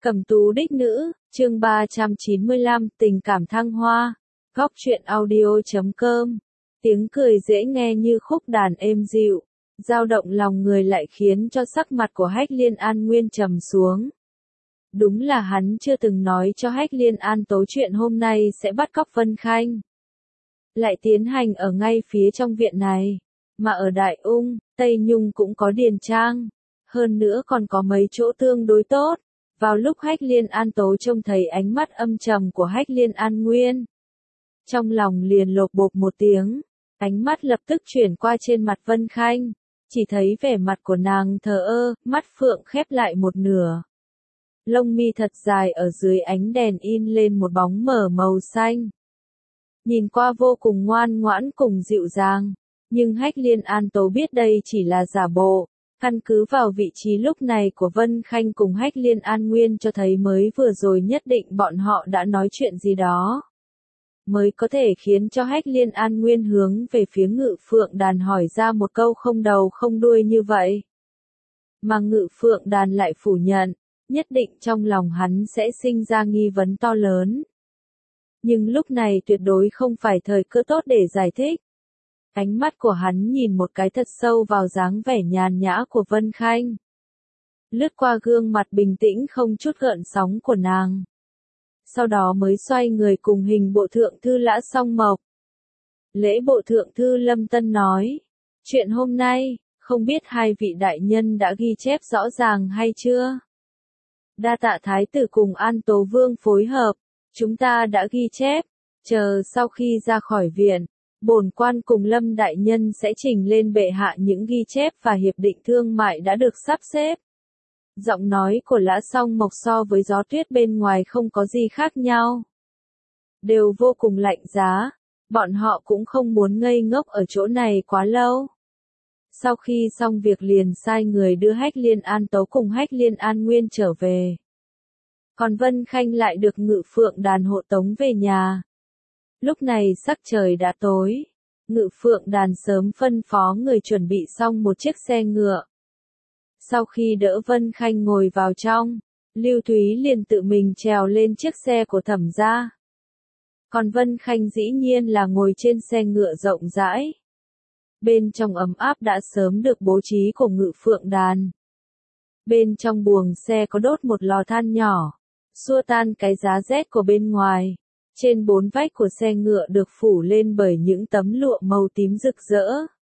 Cẩm tú đích nữ, chương 395, tình cảm thăng hoa. Góc truyện audio.com. Tiếng cười dễ nghe như khúc đàn êm dịu, dao động lòng người lại khiến cho sắc mặt của Hách Liên An Nguyên trầm xuống. Đúng là hắn chưa từng nói cho Hách Liên An Tố chuyện hôm nay sẽ bắt cóc Vân Khanh. Lại tiến hành ở ngay phía trong viện này, mà ở Đại Ung, Tây Nhung cũng có điền trang. Hơn nữa còn có mấy chỗ tương đối tốt. Vào lúc Hách Liên An Tố trông thấy ánh mắt âm trầm của Hách Liên An Nguyên, trong lòng liền lột bột một tiếng, ánh mắt lập tức chuyển qua trên mặt Vân Khanh, chỉ thấy vẻ mặt của nàng thờ ơ, mắt phượng khép lại một nửa. Lông mi thật dài ở dưới ánh đèn in lên một bóng mờ màu xanh. Nhìn qua vô cùng ngoan ngoãn cùng dịu dàng, nhưng Hách Liên An Tố biết đây chỉ là giả bộ. Căn cứ vào vị trí lúc này của Vân Khanh cùng Hách Liên An Nguyên cho thấy mới vừa rồi nhất định bọn họ đã nói chuyện gì đó. Mới có thể khiến cho Hách Liên An Nguyên hướng về phía Ngự Phượng Đàn hỏi ra một câu không đầu không đuôi như vậy. Mà Ngự Phượng Đàn lại phủ nhận, nhất định trong lòng hắn sẽ sinh ra nghi vấn to lớn. Nhưng lúc này tuyệt đối không phải thời cơ tốt để giải thích. Ánh mắt của hắn nhìn một cái thật sâu vào dáng vẻ nhàn nhã của Vân Khanh. Lướt qua gương mặt bình tĩnh không chút gợn sóng của nàng. Sau đó mới xoay người cùng hình bộ thượng thư Lã Song Mộc. Lễ bộ thượng thư Lâm Tân nói, chuyện hôm nay, không biết hai vị đại nhân đã ghi chép rõ ràng hay chưa? Đa tạ thái tử cùng An Tố Vương phối hợp, chúng ta đã ghi chép, chờ sau khi ra khỏi viện. Bổn quan cùng Lâm đại nhân sẽ trình lên bệ hạ những ghi chép và hiệp định thương mại đã được sắp xếp. Giọng nói của Lã Song Mộc so với gió tuyết bên ngoài không có gì khác nhau. Đều vô cùng lạnh giá, bọn họ cũng không muốn ngây ngốc ở chỗ này quá lâu. Sau khi xong việc liền sai người đưa Hách Liên An Tố cùng Hách Liên An Nguyên trở về. Còn Vân Khanh lại được Ngự Phượng Đàn hộ tống về nhà. Lúc này sắc trời đã tối, Ngự Phượng Đàn sớm phân phó người chuẩn bị xong một chiếc xe ngựa. Sau khi đỡ Vân Khanh ngồi vào trong, Lưu Thúy liền tự mình trèo lên chiếc xe của Thẩm gia. Còn Vân Khanh dĩ nhiên là ngồi trên xe ngựa rộng rãi. Bên trong ấm áp đã sớm được bố trí của Ngự Phượng Đàn. Bên trong buồng xe có đốt một lò than nhỏ, xua tan cái giá rét của bên ngoài. Trên bốn vách của xe ngựa được phủ lên bởi những tấm lụa màu tím rực rỡ.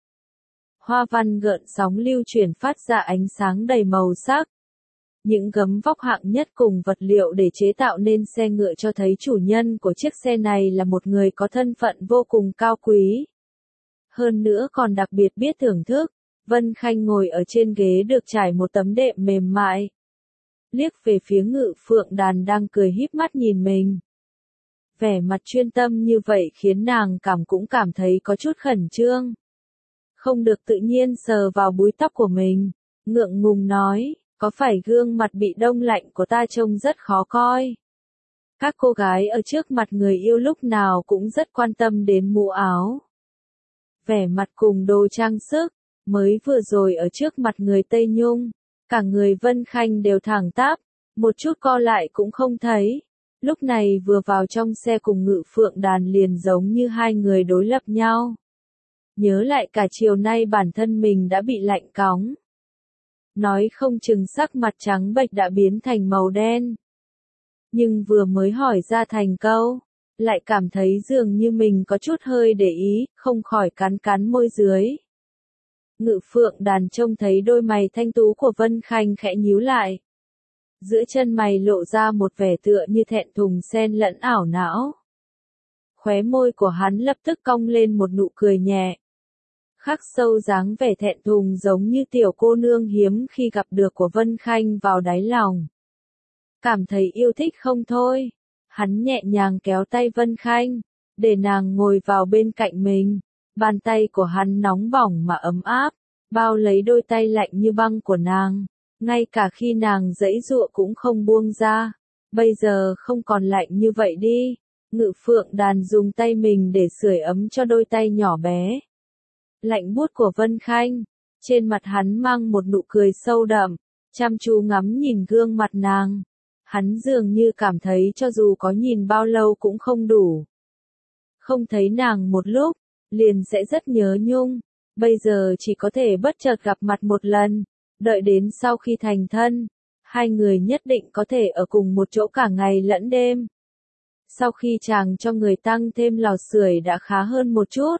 Hoa văn gợn sóng lưu chuyển phát ra ánh sáng đầy màu sắc. Những gấm vóc hạng nhất cùng vật liệu để chế tạo nên xe ngựa cho thấy chủ nhân của chiếc xe này là một người có thân phận vô cùng cao quý. Hơn nữa còn đặc biệt biết thưởng thức, Vân Khanh ngồi ở trên ghế được trải một tấm đệm mềm mại. Liếc về phía Ngự Phượng Đàn đang cười híp mắt nhìn mình. Vẻ mặt chuyên tâm như vậy khiến nàng cũng cảm thấy có chút khẩn trương. Không được tự nhiên sờ vào búi tóc của mình, ngượng ngùng nói, có phải gương mặt bị đông lạnh của ta trông rất khó coi? Các cô gái ở trước mặt người yêu lúc nào cũng rất quan tâm đến mũ áo. Vẻ mặt cùng đồ trang sức, mới vừa rồi ở trước mặt người Tây Nhung, cả người Vân Khanh đều thẳng tắp, một chút co lại cũng không thấy. Lúc này vừa vào trong xe cùng Ngự Phượng Đàn liền giống như hai người đối lập nhau. Nhớ lại cả chiều nay bản thân mình đã bị lạnh cóng. Nói không chừng sắc mặt trắng bệch đã biến thành màu đen. Nhưng vừa mới hỏi ra thành câu, lại cảm thấy dường như mình có chút hơi để ý, không khỏi cắn cắn môi dưới. Ngự Phượng Đàn trông thấy đôi mày thanh tú của Vân Khanh khẽ nhíu lại. Giữa chân mày lộ ra một vẻ tựa như thẹn thùng xen lẫn ảo não. Khóe môi của hắn lập tức cong lên một nụ cười nhẹ. Khắc sâu dáng vẻ thẹn thùng giống như tiểu cô nương hiếm khi gặp được của Vân Khanh vào đáy lòng. Cảm thấy yêu thích không thôi. Hắn nhẹ nhàng kéo tay Vân Khanh, để nàng ngồi vào bên cạnh mình. Bàn tay của hắn nóng bỏng mà ấm áp, bao lấy đôi tay lạnh như băng của nàng. Ngay cả khi nàng giãy giụa cũng không buông ra. Bây giờ không còn lạnh như vậy đi. Ngự Phượng Đàn dùng tay mình để sưởi ấm cho đôi tay nhỏ bé. Lạnh buốt của Vân Khanh. Trên mặt hắn mang một nụ cười sâu đậm, chăm chú ngắm nhìn gương mặt nàng. Hắn dường như cảm thấy cho dù có nhìn bao lâu cũng không đủ. Không thấy nàng một lúc, liền sẽ rất nhớ nhung. Bây giờ chỉ có thể bất chợt gặp mặt một lần, đợi đến sau khi thành thân, hai người nhất định có thể ở cùng một chỗ cả ngày lẫn đêm. Sau khi chàng cho người tăng thêm lò sưởi đã khá hơn một chút.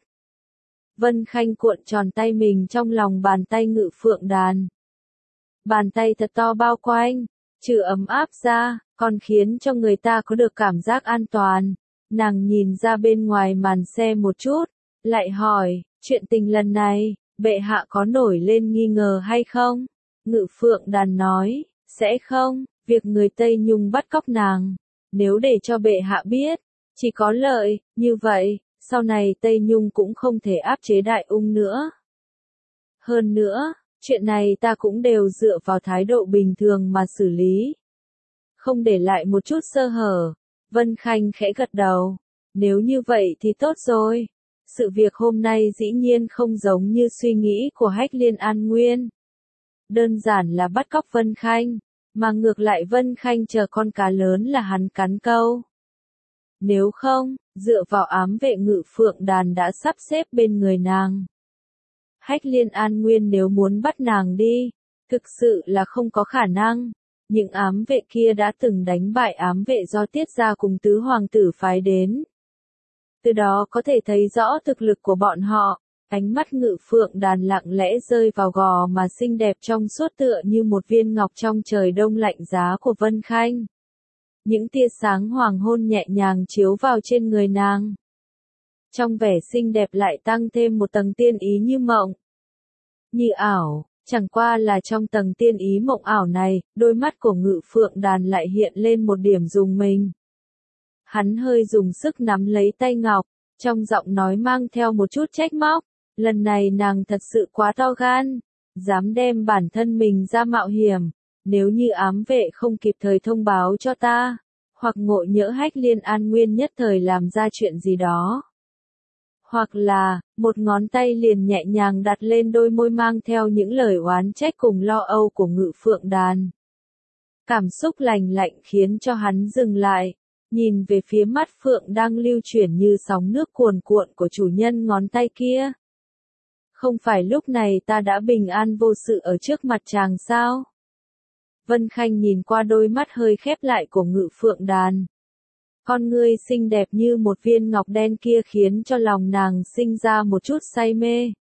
Vân Khanh cuộn tròn tay mình trong lòng bàn tay Ngự Phượng Đàn. Bàn tay thật to bao quanh, trừ ấm áp ra, còn khiến cho người ta có được cảm giác an toàn. Nàng nhìn ra bên ngoài màn xe một chút, lại hỏi, chuyện tình lần này, bệ hạ có nổi lên nghi ngờ hay không? Ngự Phượng Đàn nói, sẽ không, việc người Tây Nhung bắt cóc nàng, nếu để cho bệ hạ biết, chỉ có lợi, như vậy, sau này Tây Nhung cũng không thể áp chế Đại Ung nữa. Hơn nữa, chuyện này ta cũng đều dựa vào thái độ bình thường mà xử lý. Không để lại một chút sơ hở. Vân Khanh khẽ gật đầu. Nếu như vậy thì tốt rồi. Sự việc hôm nay dĩ nhiên không giống như suy nghĩ của Hách Liên An Nguyên. Đơn giản là bắt cóc Vân Khanh, mà ngược lại Vân Khanh chờ con cá lớn là hắn cắn câu. Nếu không, dựa vào ám vệ Ngự Phượng Đàn đã sắp xếp bên người nàng. Hách Liên An Nguyên nếu muốn bắt nàng đi, thực sự là không có khả năng. Những ám vệ kia đã từng đánh bại ám vệ do Tiết gia cùng tứ hoàng tử phái đến. Từ đó có thể thấy rõ thực lực của bọn họ. Ánh mắt Ngự Phượng Đàn lặng lẽ rơi vào gò mà xinh đẹp trong suốt tựa như một viên ngọc trong trời đông lạnh giá của Vân Khanh. Những tia sáng hoàng hôn nhẹ nhàng chiếu vào trên người nàng. Trong vẻ xinh đẹp lại tăng thêm một tầng tiên ý như mộng. Như ảo, chẳng qua là trong tầng tiên ý mộng ảo này, đôi mắt của Ngự Phượng Đàn lại hiện lên một điểm rùng mình. Hắn hơi dùng sức nắm lấy tay ngọc, trong giọng nói mang theo một chút trách móc. Lần này nàng thật sự quá to gan, dám đem bản thân mình ra mạo hiểm. Nếu như ám vệ không kịp thời thông báo cho ta, hoặc ngộ nhỡ Hách Liên An Nguyên nhất thời làm ra chuyện gì đó. Hoặc là, một ngón tay liền nhẹ nhàng đặt lên đôi môi mang theo những lời oán trách cùng lo âu của Ngự Phượng Đàn. Cảm xúc lành lạnh khiến cho hắn dừng lại, nhìn về phía mắt Phượng đang lưu chuyển như sóng nước cuồn cuộn của chủ nhân ngón tay kia. Không phải lúc này ta đã bình an vô sự ở trước mặt chàng sao? Vân Khanh nhìn qua đôi mắt hơi khép lại của Ngự Phượng Đàn. Con ngươi xinh đẹp như một viên ngọc đen kia khiến cho lòng nàng sinh ra một chút say mê.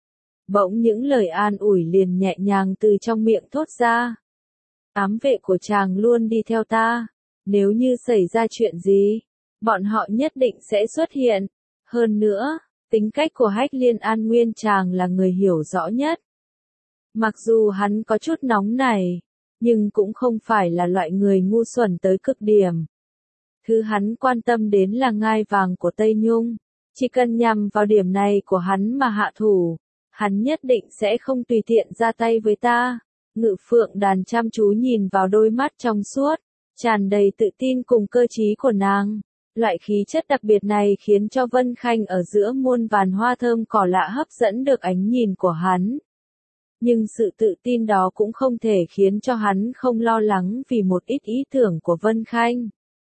Bỗng những lời an ủi liền nhẹ nhàng từ trong miệng thốt ra. Ám vệ của chàng luôn đi theo ta. Nếu như xảy ra chuyện gì, bọn họ nhất định sẽ xuất hiện. Hơn nữa, tính cách của Hách Liên An Nguyên chàng là người hiểu rõ nhất. Mặc dù hắn có chút nóng này, nhưng cũng không phải là loại người ngu xuẩn tới cực điểm. Thứ hắn quan tâm đến là ngai vàng của Tây Nhung. Chỉ cần nhằm vào điểm này của hắn mà hạ thủ, hắn nhất định sẽ không tùy tiện ra tay với ta. Ngự Phượng Đàn chăm chú nhìn vào đôi mắt trong suốt, tràn đầy tự tin cùng cơ trí của nàng. Loại khí chất đặc biệt này khiến cho Vân Khanh ở giữa muôn vàn hoa thơm cỏ lạ hấp dẫn được ánh nhìn của hắn. Nhưng sự tự tin đó cũng không thể khiến cho hắn không lo lắng vì một ít ý tưởng của Vân Khanh.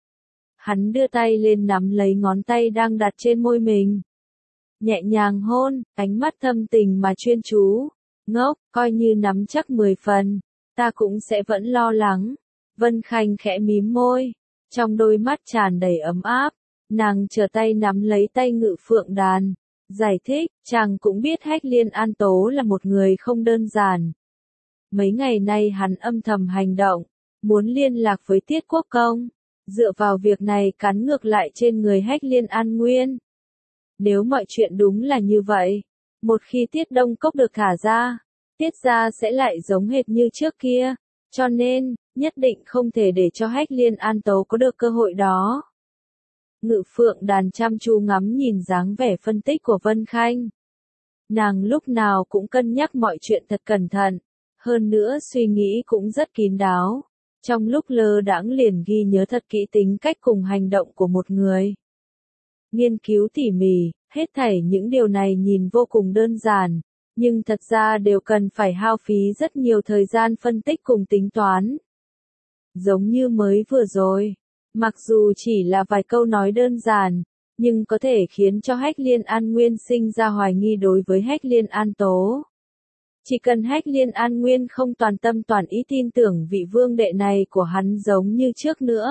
Hắn đưa tay lên nắm lấy ngón tay đang đặt trên môi mình. Nhẹ nhàng hôn, ánh mắt thâm tình mà chuyên chú. Ngốc, coi như nắm chắc 10 phần, ta cũng sẽ vẫn lo lắng. Vân Khanh khẽ mím môi, trong đôi mắt tràn đầy ấm áp. Nàng trở tay nắm lấy tay Ngự Phượng Đàn. Giải thích, chàng cũng biết Hách Liên An Tố là một người không đơn giản. Mấy ngày nay hắn âm thầm hành động, muốn liên lạc với Tiết Quốc Công. Dựa vào việc này cắn ngược lại trên người Hách Liên An Nguyên. Nếu mọi chuyện đúng là như vậy, một khi Tiết Đông Cốc được thả ra, Tiết gia sẽ lại giống hệt như trước kia, cho nên, nhất định không thể để cho Hách Liên An Tố có được cơ hội đó. Ngự Phượng Đàn chăm chú ngắm nhìn dáng vẻ phân tích của Vân Khanh. Nàng lúc nào cũng cân nhắc mọi chuyện thật cẩn thận, hơn nữa suy nghĩ cũng rất kín đáo. Trong lúc lơ đãng liền ghi nhớ thật kỹ tính cách cùng hành động của một người. Nghiên cứu tỉ mỉ, hết thảy những điều này nhìn vô cùng đơn giản, nhưng thật ra đều cần phải hao phí rất nhiều thời gian phân tích cùng tính toán. giống như mới vừa rồi. Mặc dù chỉ là vài câu nói đơn giản, nhưng có thể khiến cho Hách Liên An Nguyên sinh ra hoài nghi đối với Hách Liên An Tố. Chỉ cần Hách Liên An Nguyên không toàn tâm toàn ý tin tưởng vị vương đệ này của hắn giống như trước nữa,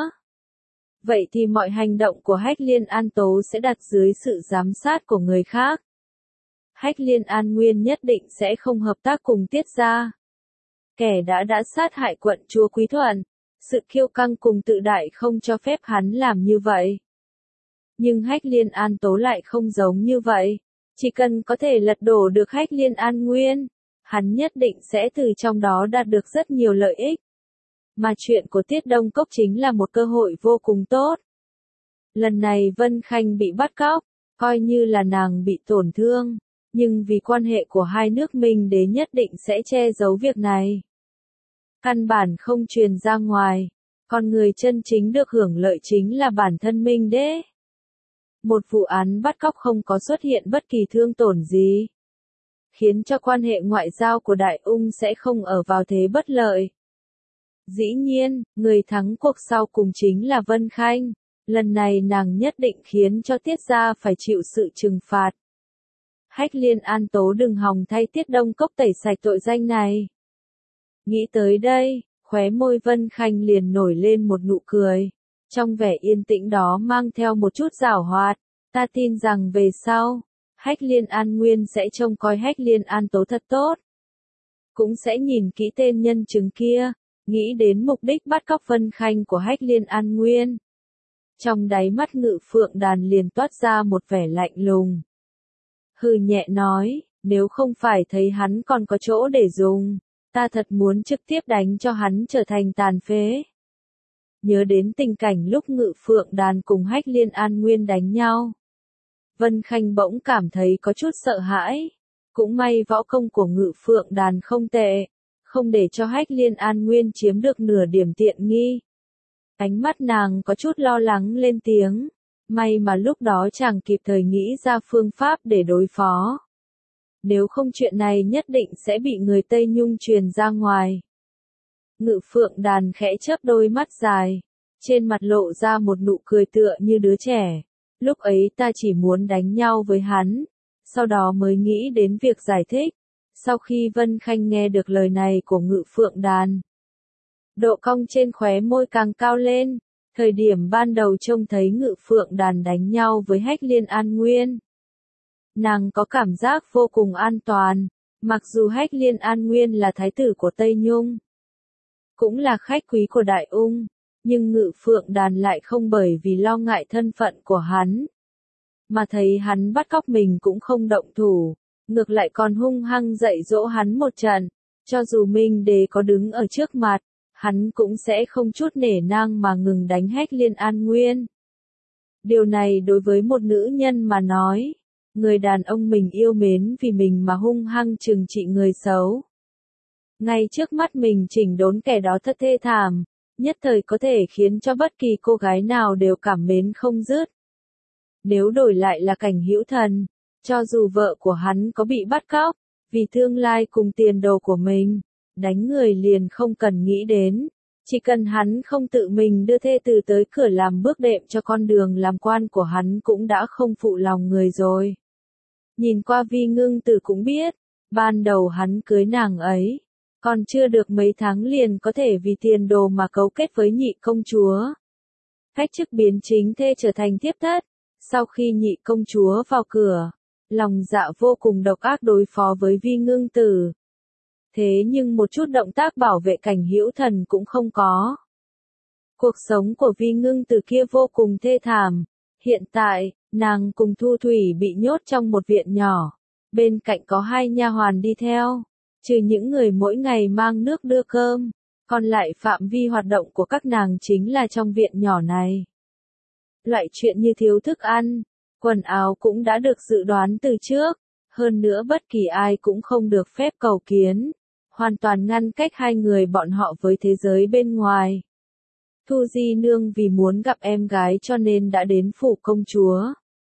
vậy thì mọi hành động của Hách Liên An Tố sẽ đặt dưới sự giám sát của người khác. Hách Liên An Nguyên nhất định sẽ không hợp tác cùng Tiết gia. Kẻ đã sát hại quận chúa Quý Thuận, sự kiêu căng cùng tự đại không cho phép hắn làm như vậy. Nhưng Hách Liên An Tố lại không giống như vậy. Chỉ cần có thể lật đổ được Hách Liên An Nguyên, hắn nhất định sẽ từ trong đó đạt được rất nhiều lợi ích. Mà chuyện của Tiết Đông Cốc chính là một cơ hội vô cùng tốt. Lần này Vân Khanh bị bắt cóc, coi như là nàng bị tổn thương, nhưng vì quan hệ của hai nước Minh Đế nhất định sẽ che giấu việc này. Căn bản không truyền ra ngoài, còn người chân chính được hưởng lợi chính là bản thân Minh Đế. Một vụ án bắt cóc không có xuất hiện bất kỳ thương tổn gì, khiến cho quan hệ ngoại giao của Đại Ung sẽ không ở vào thế bất lợi. Dĩ nhiên, người thắng cuộc sau cùng chính là Vân Khanh. Lần này nàng nhất định khiến cho Tiết gia phải chịu sự trừng phạt. Hách Liên An Tố đừng hòng thay Tiết Đông Cốc tẩy sạch tội danh này. Nghĩ tới đây, khóe môi Vân Khanh liền nổi lên một nụ cười. Trong vẻ yên tĩnh đó mang theo một chút giảo hoạt. Ta tin rằng về sau, Hách Liên An Nguyên sẽ trông coi Hách Liên An Tố thật tốt. Cũng sẽ nhìn kỹ tên nhân chứng kia, nghĩ đến mục đích bắt cóc Vân Khanh của Hách Liên An Nguyên. Trong đáy mắt Ngự Phượng Đàn liền toát ra một vẻ lạnh lùng. Hừ nhẹ nói, nếu không phải thấy hắn còn có chỗ để dùng, ta thật muốn trực tiếp đánh cho hắn trở thành tàn phế. Nhớ đến tình cảnh lúc Ngự Phượng Đàn cùng Hách Liên An Nguyên đánh nhau, Vân Khanh bỗng cảm thấy có chút sợ hãi. Cũng may võ công của Ngự Phượng Đàn không tệ, không để cho Hách Liên An Nguyên chiếm được nửa điểm tiện nghi. Ánh mắt nàng có chút lo lắng lên tiếng. May mà lúc đó chàng kịp thời nghĩ ra phương pháp để đối phó. Nếu không chuyện này nhất định sẽ bị người Tây Nhung truyền ra ngoài. Ngự Phượng Đàn khẽ chớp đôi mắt dài, trên mặt lộ ra một nụ cười tựa như đứa trẻ. Lúc ấy ta chỉ muốn đánh nhau với hắn, sau đó mới nghĩ đến việc giải thích. Sau khi Vân Khanh nghe được lời này của Ngự Phượng Đàn, độ cong trên khóe môi càng cao lên. Thời điểm ban đầu trông thấy Ngự Phượng Đàn đánh nhau với Hách Liên An Nguyên, nàng có cảm giác vô cùng an toàn. Mặc dù Hách Liên An Nguyên là thái tử của Tây Nhung, cũng là khách quý của Đại Ung, nhưng Ngự Phượng Đàn lại không bởi vì lo ngại thân phận của hắn, mà thấy hắn bắt cóc mình cũng không động thủ, ngược lại còn hung hăng dạy dỗ hắn một trận. Cho dù Minh Đế có đứng ở trước mặt, hắn cũng sẽ không chút nể nang mà ngừng đánh Hách Liên An Nguyên. Điều này đối với một nữ nhân mà nói, người đàn ông mình yêu mến vì mình mà hung hăng trừng trị người xấu. Ngay trước mắt mình chỉnh đốn kẻ đó thật thê thảm, nhất thời có thể khiến cho bất kỳ cô gái nào đều cảm mến không dứt. Nếu đổi lại là Cảnh Hữu Thần, cho dù vợ của hắn có bị bắt cóc, vì tương lai cùng tiền đồ của mình, đánh người liền không cần nghĩ đến. Chỉ cần hắn không tự mình đưa thê tử tới cửa làm bước đệm cho con đường làm quan của hắn cũng đã không phụ lòng người rồi. Nhìn qua Vi Ngưng Tử cũng biết, ban đầu hắn cưới nàng ấy, còn chưa được mấy tháng liền có thể vì tiền đồ mà cấu kết với Nhị công chúa. Cách chức biến chính thê trở thành thiếp thất. Sau khi Nhị công chúa vào cửa, lòng dạ vô cùng độc ác đối phó với Vi Ngưng Tử. Thế nhưng một chút động tác bảo vệ Cảnh Hữu Thần cũng không có. Cuộc sống của Vi Ngưng Tử kia vô cùng thê thảm. Hiện tại, nàng cùng Thu Thủy bị nhốt trong một viện nhỏ. Bên cạnh có hai nha hoàn đi theo. Trừ những người mỗi ngày mang nước đưa cơm, còn lại phạm vi hoạt động của các nàng chính là trong viện nhỏ này. Loại chuyện như thiếu thức ăn, quần áo cũng đã được dự đoán từ trước. Hơn nữa bất kỳ ai cũng không được phép cầu kiến. Hoàn toàn ngăn cách hai người bọn họ với thế giới bên ngoài. Thu Di Nương vì muốn gặp em gái cho nên đã đến phủ công chúa.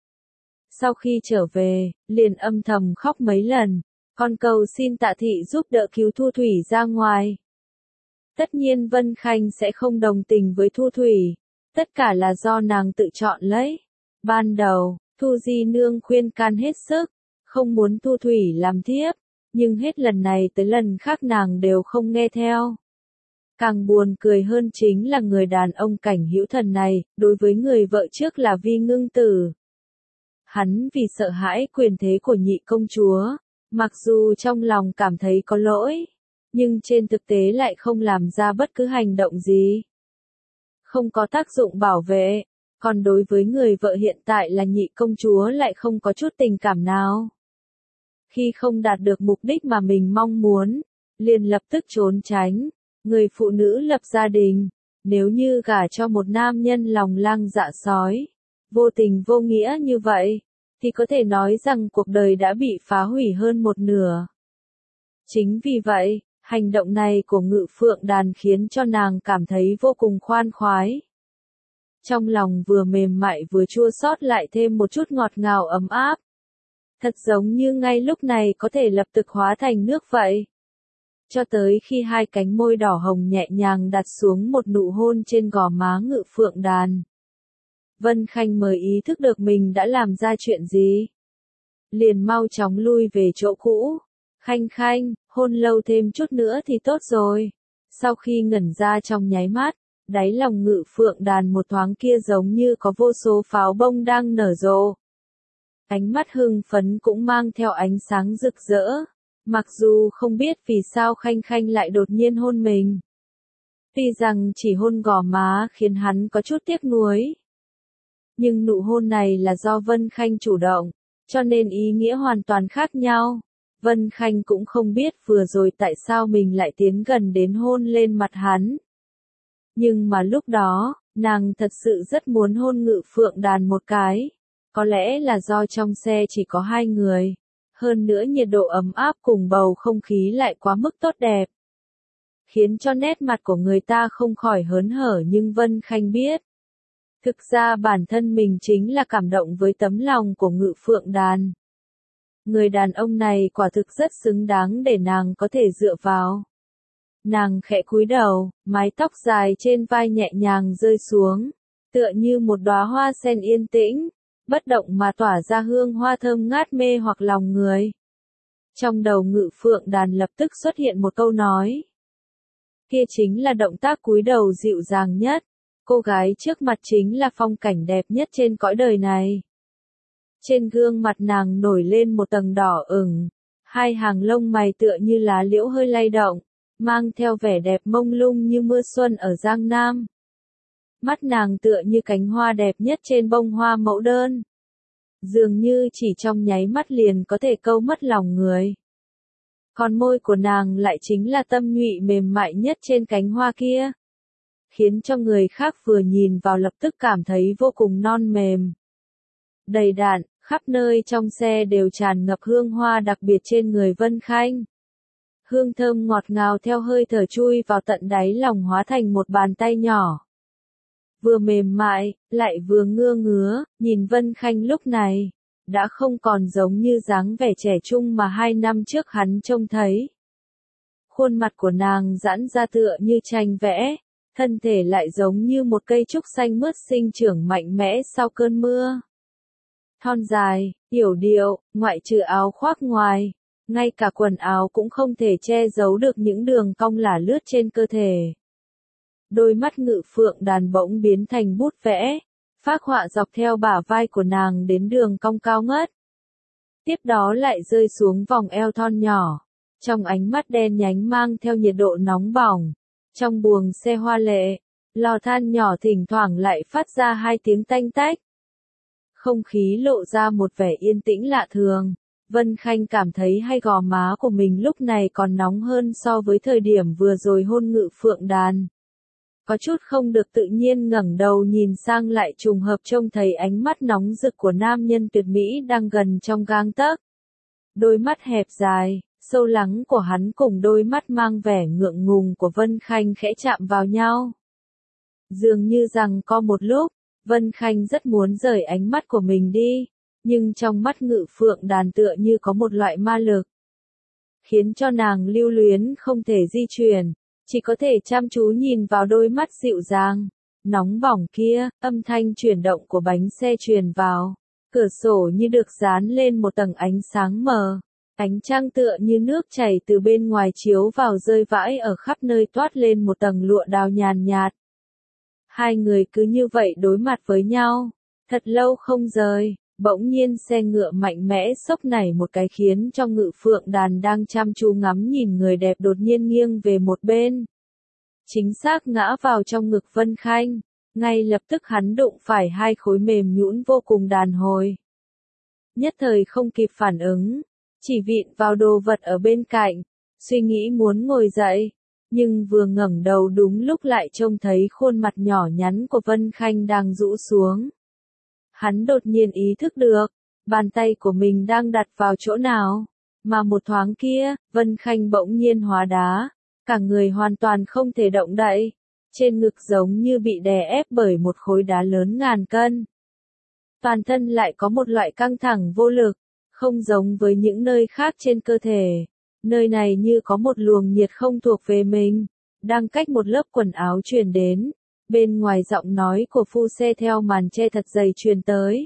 Sau khi trở về, liền âm thầm khóc mấy lần, còn cầu xin Tạ Thị giúp đỡ cứu Thu Thủy ra ngoài. Tất nhiên Vân Khanh sẽ không đồng tình với Thu Thủy. Tất cả là do nàng tự chọn lấy. Ban đầu, Thu Di Nương khuyên can hết sức, không muốn Thu Thủy làm thiếp, nhưng hết lần này tới lần khác nàng đều không nghe theo. Càng buồn cười hơn chính là người đàn ông Cảnh Hữu Thần này, đối với người vợ trước là Vi Ngưng Tử. Hắn vì sợ hãi quyền thế của nhị công chúa, mặc dù trong lòng cảm thấy có lỗi, nhưng trên thực tế lại không làm ra bất cứ hành động gì. Không có tác dụng bảo vệ, còn đối với người vợ hiện tại là nhị công chúa lại không có chút tình cảm nào. Khi không đạt được mục đích mà mình mong muốn, liền lập tức trốn tránh. Người phụ nữ lập gia đình, nếu như gả cho một nam nhân lòng lang dạ sói, vô tình vô nghĩa như vậy, thì có thể nói rằng cuộc đời đã bị phá hủy hơn một nửa. Chính vì vậy, hành động này của Ngự Phượng Đàn khiến cho nàng cảm thấy vô cùng khoan khoái. Trong lòng vừa mềm mại vừa chua xót lại thêm một chút ngọt ngào ấm áp. Thật giống như ngay lúc này có thể lập tức hóa thành nước vậy. Cho tới khi hai cánh môi đỏ hồng nhẹ nhàng đặt xuống một nụ hôn trên gò má Ngự Phượng Đàn. Vân Khanh mới ý thức được mình đã làm ra chuyện gì. Liền mau chóng lui về chỗ cũ. Khanh Khanh, hôn lâu thêm chút nữa thì tốt rồi. Sau khi ngẩn ra trong nháy mắt, đáy lòng Ngự Phượng Đàn một thoáng kia giống như có vô số pháo bông đang nở rộ. Ánh mắt hưng phấn cũng mang theo ánh sáng rực rỡ. Mặc dù không biết vì sao Khanh Khanh lại đột nhiên hôn mình. Tuy rằng chỉ hôn gò má khiến hắn có chút tiếc nuối. Nhưng nụ hôn này là do Vân Khanh chủ động, cho nên ý nghĩa hoàn toàn khác nhau. Vân Khanh cũng không biết vừa rồi tại sao mình lại tiến gần đến hôn lên mặt hắn. Nhưng mà lúc đó, nàng thật sự rất muốn hôn Ngự Phượng Đàn một cái. Có lẽ là do trong xe chỉ có hai người. Hơn nữa nhiệt độ ấm áp cùng bầu không khí lại quá mức tốt đẹp. Khiến cho nét mặt của người ta không khỏi hớn hở, nhưng Vân Khanh biết. Thực ra bản thân mình chính là cảm động với tấm lòng của Ngự Phượng Đàn. Người đàn ông này quả thực rất xứng đáng để nàng có thể dựa vào. Nàng khẽ cúi đầu, mái tóc dài trên vai nhẹ nhàng rơi xuống, tựa như một đóa hoa sen yên tĩnh, bất động mà tỏa ra hương hoa thơm ngát mê hoặc lòng người. Trong đầu Ngự Phượng Đàn lập tức xuất hiện một câu nói. Kia chính là động tác cúi đầu dịu dàng nhất. Cô gái trước mặt chính là phong cảnh đẹp nhất trên cõi đời này. Trên gương mặt nàng nổi lên một tầng đỏ ửng, hai hàng lông mày tựa như lá liễu hơi lay động, mang theo vẻ đẹp mông lung như mưa xuân ở Giang Nam. Mắt nàng tựa như cánh hoa đẹp nhất trên bông hoa mẫu đơn. Dường như chỉ trong nháy mắt liền có thể câu mất lòng người. Còn môi của nàng lại chính là tâm nhụy mềm mại nhất trên cánh hoa kia. Khiến cho người khác vừa nhìn vào lập tức cảm thấy vô cùng non mềm. Đầy đặn, khắp nơi trong xe đều tràn ngập hương hoa đặc biệt trên người Vân Khanh. Hương thơm ngọt ngào theo hơi thở chui vào tận đáy lòng hóa thành một bàn tay nhỏ. Vừa mềm mại, lại vừa ngưa ngứa, nhìn Vân Khanh lúc này, đã không còn giống như dáng vẻ trẻ trung mà 2 năm trước hắn trông thấy. Khuôn mặt của nàng giãn ra tựa như tranh vẽ, thân thể lại giống như một cây trúc xanh mướt sinh trưởng mạnh mẽ sau cơn mưa. Thon dài, yểu điệu, ngoại trừ áo khoác ngoài, ngay cả quần áo cũng không thể che giấu được những đường cong lả lướt trên cơ thể. Đôi mắt Ngự Phượng Đàn bỗng biến thành bút vẽ, phác họa dọc theo bả vai của nàng đến đường cong cao ngất. Tiếp đó lại rơi xuống vòng eo thon nhỏ, trong ánh mắt đen nhánh mang theo nhiệt độ nóng bỏng. Trong buồng xe hoa lệ, lò than nhỏ thỉnh thoảng lại phát ra 2 tiếng tanh tách. Không khí lộ ra một vẻ yên tĩnh lạ thường. Vân Khanh cảm thấy hai gò má của mình lúc này còn nóng hơn so với thời điểm vừa rồi hôn Ngự Phượng Đàn. Có chút không được tự nhiên ngẩng đầu nhìn sang lại trùng hợp trông thấy ánh mắt nóng rực của nam nhân tuyệt mỹ đang gần trong gang tấc. Đôi mắt hẹp dài, sâu lắng của hắn cùng đôi mắt mang vẻ ngượng ngùng của Vân Khanh khẽ chạm vào nhau. Dường như rằng có một lúc, Vân Khanh rất muốn rời ánh mắt của mình đi, nhưng trong mắt Ngự Phượng Đàn tựa như có một loại ma lực, khiến cho nàng lưu luyến không thể di chuyển. chỉ có thể chăm chú nhìn vào đôi mắt dịu dàng, nóng bỏng kia, âm thanh chuyển động của bánh xe truyền vào. Cửa sổ như được dán lên một tầng ánh sáng mờ. Ánh trăng tựa như nước chảy từ bên ngoài chiếu vào rơi vãi ở khắp nơi toát lên một tầng lụa đào nhàn nhạt. Hai người cứ như vậy đối mặt với nhau, thật lâu không rời, bỗng nhiên xe ngựa mạnh mẽ xốc nảy một cái khiến cho Ngự Phượng Đàn đang chăm chú ngắm nhìn người đẹp đột nhiên nghiêng về một bên. Chính xác ngã vào trong ngực Vân Khanh, ngay lập tức hắn đụng phải hai khối mềm nhũn vô cùng đàn hồi. Nhất thời không kịp phản ứng, chỉ vịn vào đồ vật ở bên cạnh, suy nghĩ muốn ngồi dậy, nhưng vừa ngẩng đầu đúng lúc lại trông thấy khuôn mặt nhỏ nhắn của Vân Khanh đang rũ xuống. Hắn đột nhiên ý thức được, bàn tay của mình đang đặt vào chỗ nào, mà một thoáng kia, Vân Khanh bỗng nhiên hóa đá, cả người hoàn toàn không thể động đậy, trên ngực giống như bị đè ép bởi một khối đá lớn ngàn cân. Toàn thân lại có một loại căng thẳng vô lực, không giống với những nơi khác trên cơ thể. Nơi này như có một luồng nhiệt không thuộc về mình, đang cách một lớp quần áo truyền đến. Bên ngoài giọng nói của phu xe theo màn che thật dày truyền tới.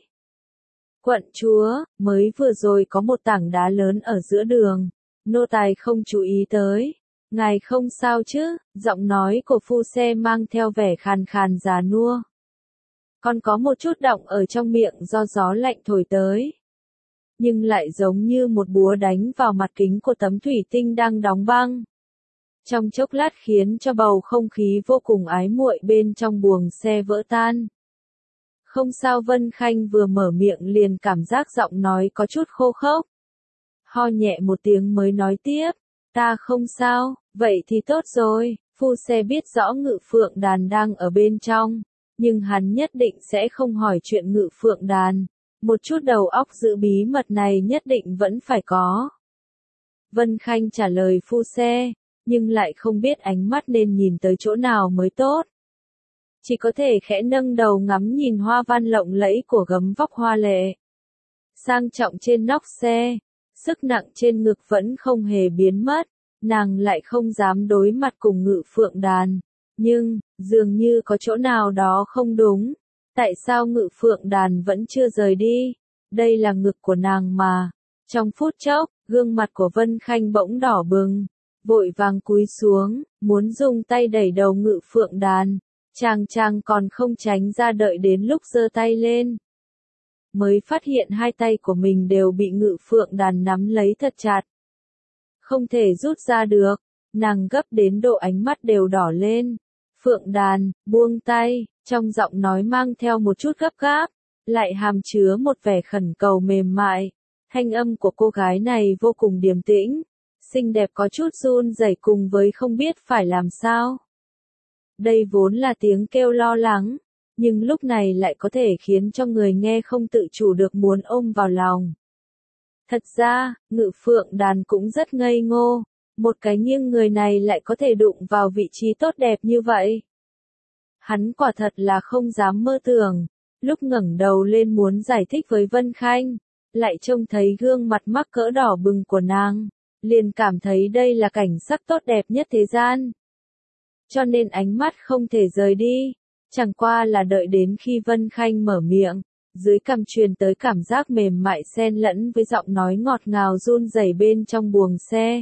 Quận chúa, mới vừa rồi có một tảng đá lớn ở giữa đường, nô tài không chú ý tới. Ngài không sao chứ? Giọng nói của phu xe mang theo vẻ khàn khàn già nua. Còn có một chút động ở trong miệng do gió lạnh thổi tới. Nhưng lại giống như một búa đánh vào mặt kính của tấm thủy tinh đang đóng băng. Trong chốc lát khiến cho bầu không khí vô cùng ái muội bên trong buồng xe vỡ tan. Không sao, Vân Khanh vừa mở miệng liền cảm giác giọng nói có chút khô khốc. Ho nhẹ một tiếng mới nói tiếp, ta không sao, vậy thì tốt rồi. Phu xe biết rõ Ngự Phượng Đàn đang ở bên trong, nhưng hắn nhất định sẽ không hỏi chuyện Ngự Phượng Đàn. Một chút đầu óc giữ bí mật này nhất định vẫn phải có. Vân Khanh trả lời phu xe, nhưng lại không biết ánh mắt nên nhìn tới chỗ nào mới tốt. Chỉ có thể khẽ nâng đầu ngắm nhìn hoa văn lộng lẫy của gấm vóc hoa lệ. Sang trọng trên nóc xe, sức nặng trên ngực vẫn không hề biến mất, nàng lại không dám đối mặt cùng Ngự Phượng Đàn. Nhưng, dường như có chỗ nào đó không đúng. Tại sao Ngự Phượng Đàn vẫn chưa rời đi? Đây là ngực của nàng mà. Trong phút chốc, gương mặt của Vân Khanh bỗng đỏ bừng, vội vàng cúi xuống, muốn dùng tay đẩy đầu Ngự Phượng Đàn. Chàng còn không tránh ra, đợi đến lúc giơ tay lên, mới phát hiện hai tay của mình đều bị Ngự Phượng Đàn nắm lấy thật chặt. Không thể rút ra được, nàng gấp đến độ ánh mắt đều đỏ lên. Phượng Đàn, buông tay, trong giọng nói mang theo một chút gấp gáp, lại hàm chứa một vẻ khẩn cầu mềm mại. Thanh âm của cô gái này vô cùng điềm tĩnh, xinh đẹp có chút run rẩy cùng với không biết phải làm sao. Đây vốn là tiếng kêu lo lắng, nhưng lúc này lại có thể khiến cho người nghe không tự chủ được muốn ôm vào lòng. Thật ra, Ngự Phượng Đàn cũng rất ngây ngô, một cái nghiêng người này lại có thể đụng vào vị trí tốt đẹp như vậy. Hắn quả thật là không dám mơ tưởng, lúc ngẩng đầu lên muốn giải thích với Vân Khanh, lại trông thấy gương mặt mắc cỡ đỏ bừng của nàng, liền cảm thấy đây là cảnh sắc tốt đẹp nhất thế gian. Cho nên ánh mắt không thể rời đi, chẳng qua là đợi đến khi Vân Khanh mở miệng, dưới cằm truyền tới cảm giác mềm mại xen lẫn với giọng nói ngọt ngào run rẩy bên trong buồng xe.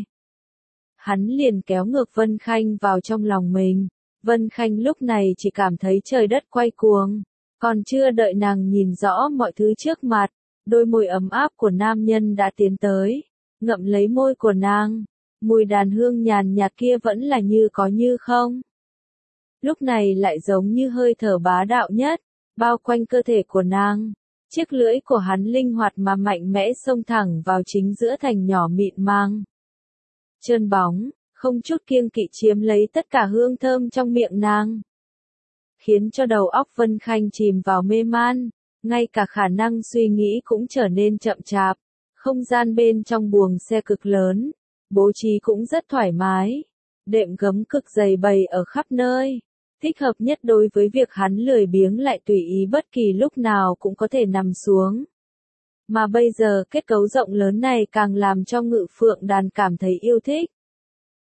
Hắn liền kéo ngược Vân Khanh vào trong lòng mình. Vân Khanh lúc này chỉ cảm thấy trời đất quay cuồng, còn chưa đợi nàng nhìn rõ mọi thứ trước mặt, đôi môi ấm áp của nam nhân đã tiến tới, ngậm lấy môi của nàng, mùi đàn hương nhàn nhạt kia vẫn là như có như không. Lúc này lại giống như hơi thở bá đạo nhất, bao quanh cơ thể của nàng, chiếc lưỡi của hắn linh hoạt mà mạnh mẽ xông thẳng vào chính giữa thành nhỏ mịn màng. Trơn bóng, không chút kiêng kỵ chiếm lấy tất cả hương thơm trong miệng nàng, khiến cho đầu óc Vân Khanh chìm vào mê man, ngay cả khả năng suy nghĩ cũng trở nên chậm chạp. Không gian bên trong buồng xe cực lớn, bố trí cũng rất thoải mái, đệm gấm cực dày bày ở khắp nơi, thích hợp nhất đối với việc hắn lười biếng lại tùy ý bất kỳ lúc nào cũng có thể nằm xuống. Mà bây giờ kết cấu rộng lớn này càng làm cho Ngự Phượng Đàn cảm thấy yêu thích.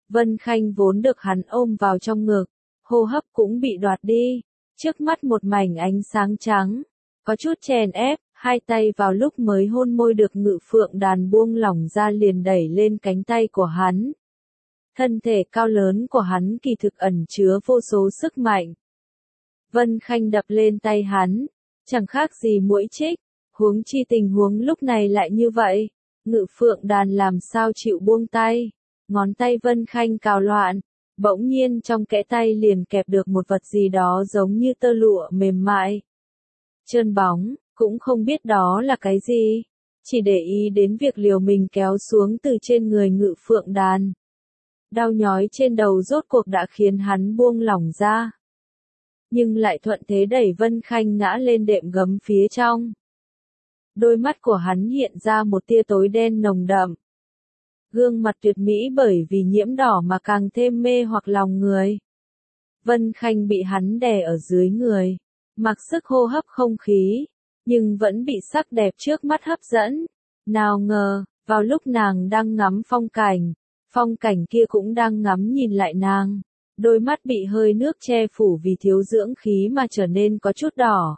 Vân Khanh vốn được hắn ôm vào trong ngực, hô hấp cũng bị đoạt đi, trước mắt một mảnh ánh sáng trắng, có chút chèn ép, hai tay vào lúc mới hôn môi được Ngự Phượng Đàn buông lỏng ra liền đẩy lên cánh tay của hắn. Thân thể cao lớn của hắn kỳ thực ẩn chứa vô số sức mạnh. Vân Khanh đập lên tay hắn, chẳng khác gì muỗi chích, huống chi tình huống lúc này lại như vậy, Ngự Phượng Đàn làm sao chịu buông tay, ngón tay Vân Khanh cào loạn, bỗng nhiên trong kẽ tay liền kẹp được một vật gì đó giống như tơ lụa mềm mại. Trơn bóng, cũng không biết đó là cái gì, chỉ để ý đến việc liều mình kéo xuống từ trên người Ngự Phượng Đàn. Đau nhói trên đầu rốt cuộc đã khiến hắn buông lỏng ra. Nhưng lại thuận thế đẩy Vân Khanh ngã lên đệm gấm phía trong. Đôi mắt của hắn hiện ra một tia tối đen nồng đậm. Gương mặt tuyệt mỹ bởi vì nhiễm đỏ mà càng thêm mê hoặc lòng người. Vân Khanh bị hắn đè ở dưới người, mặc sức hô hấp không khí, nhưng vẫn bị sắc đẹp trước mắt hấp dẫn. Nào ngờ, vào lúc nàng đang ngắm phong cảnh kia cũng đang ngắm nhìn lại nàng. Đôi mắt bị hơi nước che phủ vì thiếu dưỡng khí mà trở nên có chút đỏ.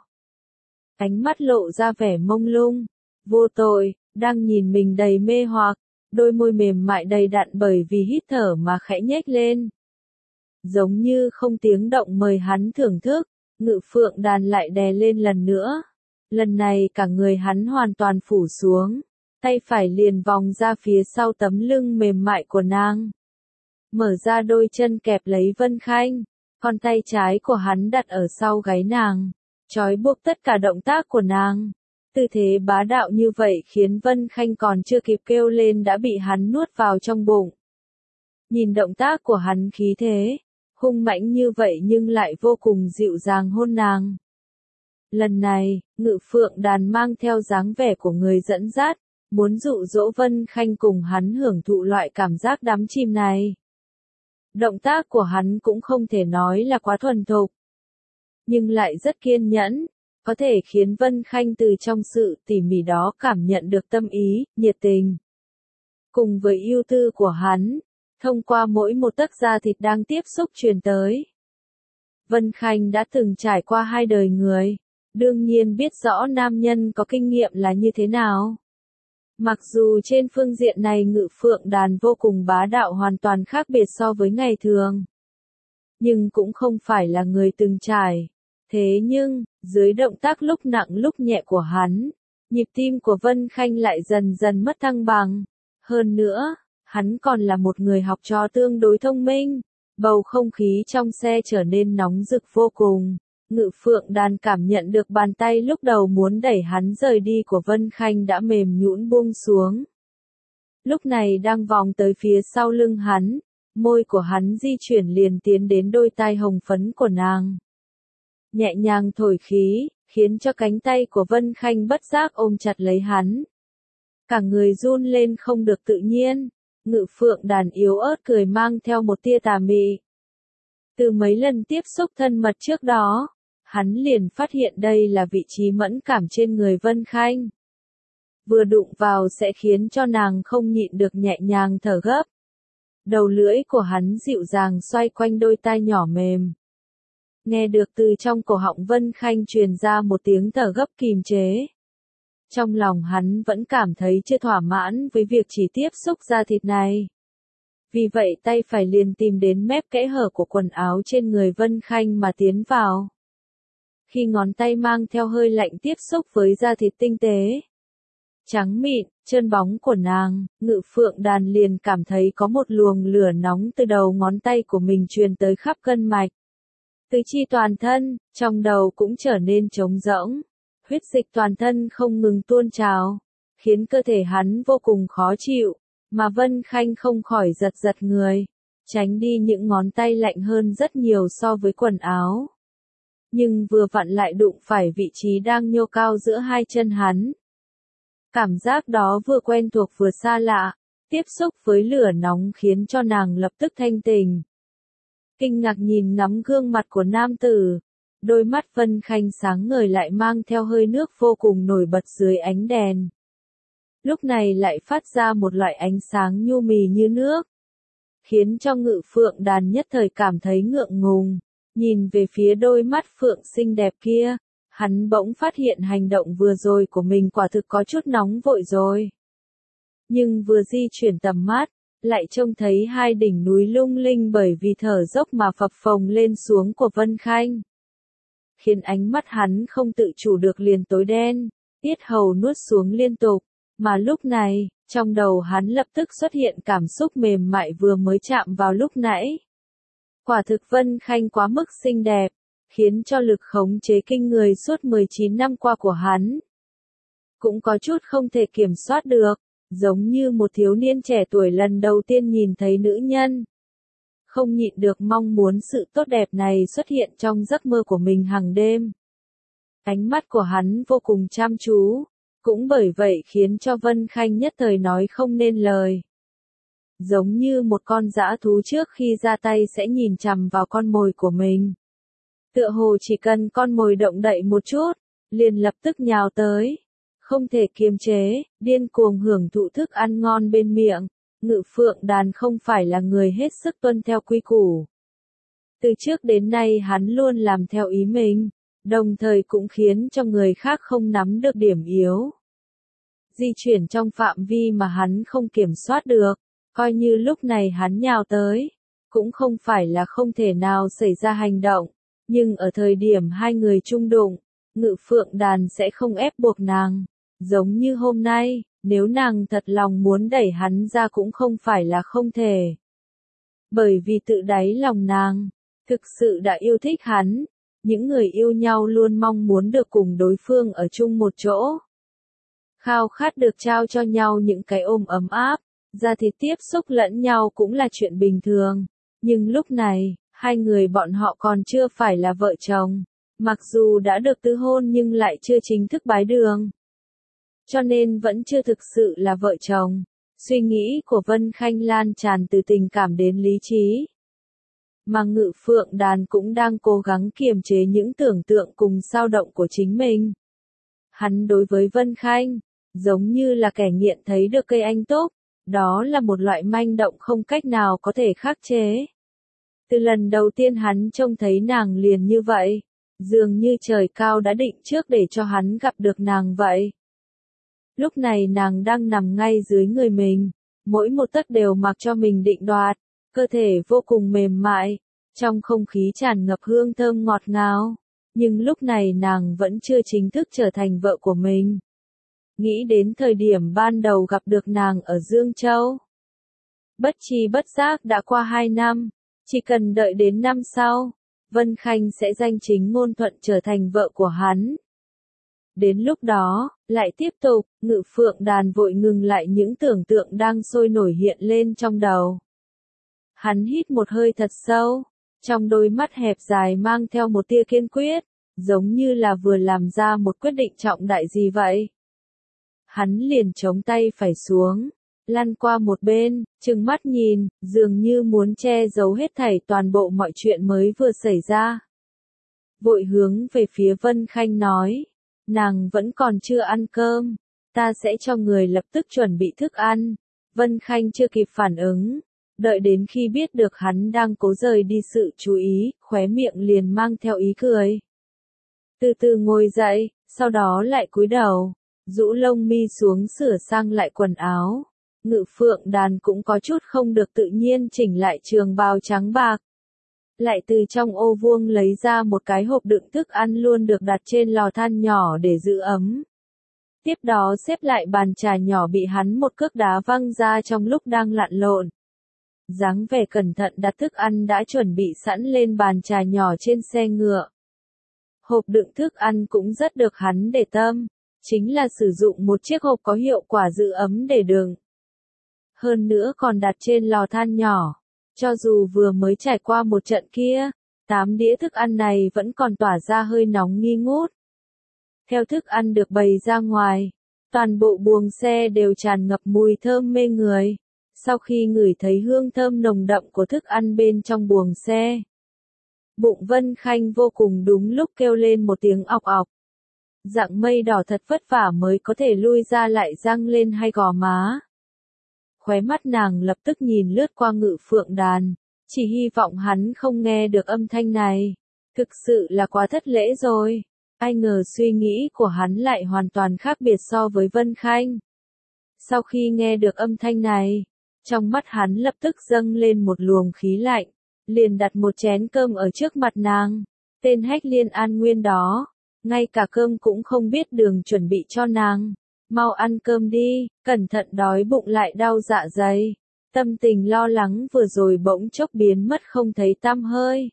Ánh mắt lộ ra vẻ mông lung, vô tội, đang nhìn mình đầy mê hoặc, đôi môi mềm mại đầy đặn bởi vì hít thở mà khẽ nhếch lên. Giống như không tiếng động mời hắn thưởng thức, Ngự Phượng Đàn lại đè lên lần nữa. Lần này cả người hắn hoàn toàn phủ xuống, tay phải liền vòng ra phía sau tấm lưng mềm mại của nàng. Mở ra đôi chân kẹp lấy Vân Khanh, còn tay trái của hắn đặt ở sau gáy nàng, trói buộc tất cả động tác của nàng. Tư thế bá đạo như vậy khiến Vân Khanh còn chưa kịp kêu lên đã bị hắn nuốt vào trong bụng. Nhìn động tác của hắn khí thế, hung mãnh như vậy nhưng lại vô cùng dịu dàng hôn nàng. Lần này, Ngự Phượng Đàn mang theo dáng vẻ của người dẫn dắt, muốn dụ dỗ Vân Khanh cùng hắn hưởng thụ loại cảm giác đắm chìm này. Động tác của hắn cũng không thể nói là quá thuần thục, nhưng lại rất kiên nhẫn, có thể khiến Vân Khanh từ trong sự tỉ mỉ đó cảm nhận được tâm ý, nhiệt tình. Cùng với ưu tư của hắn, thông qua mỗi một tấc da thịt đang tiếp xúc truyền tới. Vân Khanh đã từng trải qua hai đời người, đương nhiên biết rõ nam nhân có kinh nghiệm là như thế nào. Mặc dù trên phương diện này Ngự Phượng Đàn vô cùng bá đạo hoàn toàn khác biệt so với ngày thường, nhưng cũng không phải là người từng trải. Thế nhưng, dưới động tác lúc nặng lúc nhẹ của hắn, nhịp tim của Vân Khanh lại dần dần mất thăng bằng. Hơn nữa, hắn còn là một người học trò tương đối thông minh. Bầu không khí trong xe trở nên nóng rực vô cùng. Ngự Phượng Đàn cảm nhận được bàn tay lúc đầu muốn đẩy hắn rời đi của Vân Khanh đã mềm nhũn buông xuống. Lúc này đang vòng tới phía sau lưng hắn, môi của hắn di chuyển liền tiến đến đôi tai hồng phấn của nàng. Nhẹ nhàng thổi khí, khiến cho cánh tay của Vân Khanh bất giác ôm chặt lấy hắn. Cả người run lên không được tự nhiên, Ngự Phượng Đàn yếu ớt cười mang theo một tia tà mị. Từ mấy lần tiếp xúc thân mật trước đó, hắn liền phát hiện đây là vị trí mẫn cảm trên người Vân Khanh. Vừa đụng vào sẽ khiến cho nàng không nhịn được nhẹ nhàng thở gấp. Đầu lưỡi của hắn dịu dàng xoay quanh đôi tai nhỏ mềm. Nghe được từ trong cổ họng Vân Khanh truyền ra một tiếng thở gấp kìm chế. Trong lòng hắn vẫn cảm thấy chưa thỏa mãn với việc chỉ tiếp xúc da thịt này. Vì vậy tay phải liền tìm đến mép kẽ hở của quần áo trên người Vân Khanh mà tiến vào. Khi ngón tay mang theo hơi lạnh tiếp xúc với da thịt tinh tế, trắng mịn, trơn bóng của nàng, Ngự Phượng Đàn liền cảm thấy có một luồng lửa nóng từ đầu ngón tay của mình truyền tới khắp gân mạch. Tứ chi toàn thân, trong đầu cũng trở nên trống rỗng. Huyết dịch toàn thân không ngừng tuôn trào, khiến cơ thể hắn vô cùng khó chịu, mà Vân Khanh không khỏi giật giật người, tránh đi những ngón tay lạnh hơn rất nhiều so với quần áo. Nhưng vừa vặn lại đụng phải vị trí đang nhô cao giữa hai chân hắn. Cảm giác đó vừa quen thuộc vừa xa lạ, tiếp xúc với lửa nóng khiến cho nàng lập tức thanh tỉnh. Kinh ngạc nhìn ngắm gương mặt của nam tử, đôi mắt Vân Khanh sáng ngời lại mang theo hơi nước vô cùng nổi bật dưới ánh đèn. Lúc này lại phát ra một loại ánh sáng nhu mì như nước. khiến cho Ngự Phượng Đàn nhất thời cảm thấy ngượng ngùng, nhìn về phía đôi mắt phượng xinh đẹp kia, hắn bỗng phát hiện hành động vừa rồi của mình quả thực có chút nóng vội rồi. Nhưng vừa di chuyển tầm mắt, lại trông thấy hai đỉnh núi lung linh bởi vì thở dốc mà phập phồng lên xuống của Vân Khanh. Khiến ánh mắt hắn không tự chủ được liền tối đen, tiết hầu nuốt xuống liên tục, mà lúc này, trong đầu hắn lập tức xuất hiện cảm xúc mềm mại vừa mới chạm vào lúc nãy. Quả thực Vân Khanh quá mức xinh đẹp, khiến cho lực khống chế kinh người suốt 19 năm qua của hắn cũng có chút không thể kiểm soát được, giống như một thiếu niên trẻ tuổi lần đầu tiên nhìn thấy nữ nhân. Không nhịn được mong muốn sự tốt đẹp này xuất hiện trong giấc mơ của mình hàng đêm. Ánh mắt của hắn vô cùng chăm chú, cũng bởi vậy khiến cho Vân Khanh nhất thời nói không nên lời. Giống như một con dã thú trước khi ra tay sẽ nhìn chằm vào con mồi của mình. Tựa hồ chỉ cần con mồi động đậy một chút, liền lập tức nhào tới. Không thể kiềm chế, điên cuồng hưởng thụ thức ăn ngon bên miệng. Ngự Phượng Đàn không phải là người hết sức tuân theo quy củ. Từ trước đến nay hắn luôn làm theo ý mình, đồng thời cũng khiến cho người khác không nắm được điểm yếu. Di chuyển trong phạm vi mà hắn không kiểm soát được, coi như lúc này hắn nhào tới, cũng không phải là không thể nào xảy ra hành động, nhưng ở thời điểm hai người chung đụng, Ngự Phượng Đàn sẽ không ép buộc nàng, giống như hôm nay. Nếu nàng thật lòng muốn đẩy hắn ra cũng không phải là không thể. Bởi vì tự đáy lòng nàng, thực sự đã yêu thích hắn, những người yêu nhau luôn mong muốn được cùng đối phương ở chung một chỗ. Khao khát được trao cho nhau những cái ôm ấm áp, da thịt tiếp xúc lẫn nhau cũng là chuyện bình thường. Nhưng lúc này, hai người bọn họ còn chưa phải là vợ chồng, mặc dù đã được tứ hôn nhưng lại chưa chính thức bái đường. Cho nên vẫn chưa thực sự là vợ chồng. Suy nghĩ của Vân Khanh lan tràn từ tình cảm đến lý trí. Mà Ngự Phượng Đàn cũng đang cố gắng kiềm chế những tưởng tượng cùng dao động của chính mình. Hắn đối với Vân Khanh, giống như là kẻ nghiện thấy được cây anh túc, đó là một loại manh động không cách nào có thể khắc chế. Từ lần đầu tiên hắn trông thấy nàng liền như vậy, dường như trời cao đã định trước để cho hắn gặp được nàng vậy. Lúc này nàng đang nằm ngay dưới người mình, mỗi một tấc đều mặc cho mình định đoạt, cơ thể vô cùng mềm mại, trong không khí tràn ngập hương thơm ngọt ngào, nhưng lúc này nàng vẫn chưa chính thức trở thành vợ của mình. Nghĩ đến thời điểm ban đầu gặp được nàng ở Dương Châu. Bất tri bất giác đã qua 2 năm, chỉ cần đợi đến năm sau, Vân Khanh sẽ danh chính ngôn thuận trở thành vợ của hắn. Đến lúc đó, lại tiếp tục, Ngự Phượng Đàn vội ngừng lại những tưởng tượng đang sôi nổi hiện lên trong đầu. Hắn hít một hơi thật sâu, trong đôi mắt hẹp dài mang theo một tia kiên quyết, giống như là vừa làm ra một quyết định trọng đại gì vậy. Hắn liền chống tay phải xuống, lăn qua một bên, trừng mắt nhìn, dường như muốn che giấu hết thảy toàn bộ mọi chuyện mới vừa xảy ra. Vội hướng về phía Vân Khanh nói. Nàng vẫn còn chưa ăn cơm, ta sẽ cho người lập tức chuẩn bị thức ăn. Vân Khanh chưa kịp phản ứng, đợi đến khi biết được hắn đang cố rời đi sự chú ý, khóe miệng liền mang theo ý cười. Từ từ ngồi dậy, sau đó lại cúi đầu, rũ lông mi xuống sửa sang lại quần áo. Ngự Phượng Đàn cũng có chút không được tự nhiên chỉnh lại trường bào trắng bạc. Lại từ trong ô vuông lấy ra một cái hộp đựng thức ăn luôn được đặt trên lò than nhỏ để giữ ấm. Tiếp đó xếp lại bàn trà nhỏ bị hắn một cước đá văng ra trong lúc đang lặn lộn. Dáng vẻ cẩn thận đặt thức ăn đã chuẩn bị sẵn lên bàn trà nhỏ trên xe ngựa. Hộp đựng thức ăn cũng rất được hắn để tâm, chính là sử dụng một chiếc hộp có hiệu quả giữ ấm để đựng. Hơn nữa còn đặt trên lò than nhỏ. Cho dù vừa mới trải qua một trận kia, 8 đĩa thức ăn này vẫn còn tỏa ra hơi nóng nghi ngút. Theo thức ăn được bày ra ngoài, toàn bộ buồng xe đều tràn ngập mùi thơm mê người. Sau khi ngửi thấy hương thơm nồng đậm của thức ăn bên trong buồng xe, bụng Vân Khanh vô cùng đúng lúc kêu lên một tiếng ọc ọc. Dạng mây đỏ thật vất vả mới có thể lui ra lại răng lên hai gò má. Khóe mắt nàng lập tức nhìn lướt qua Ngự Phượng đàn, chỉ hy vọng hắn không nghe được âm thanh này. Thực sự là quá thất lễ rồi. Ai ngờ suy nghĩ của hắn lại hoàn toàn khác biệt so với Vân Khanh. Sau khi nghe được âm thanh này, trong mắt hắn lập tức dâng lên một luồng khí lạnh, liền đặt một chén cơm ở trước mặt nàng. Tên Hách Liên An Nguyên đó, ngay cả cơm cũng không biết đường chuẩn bị cho nàng. Mau ăn cơm đi, cẩn thận đói bụng lại đau dạ dày. Tâm tình lo lắng vừa rồi bỗng chốc biến mất không thấy tăm hơi.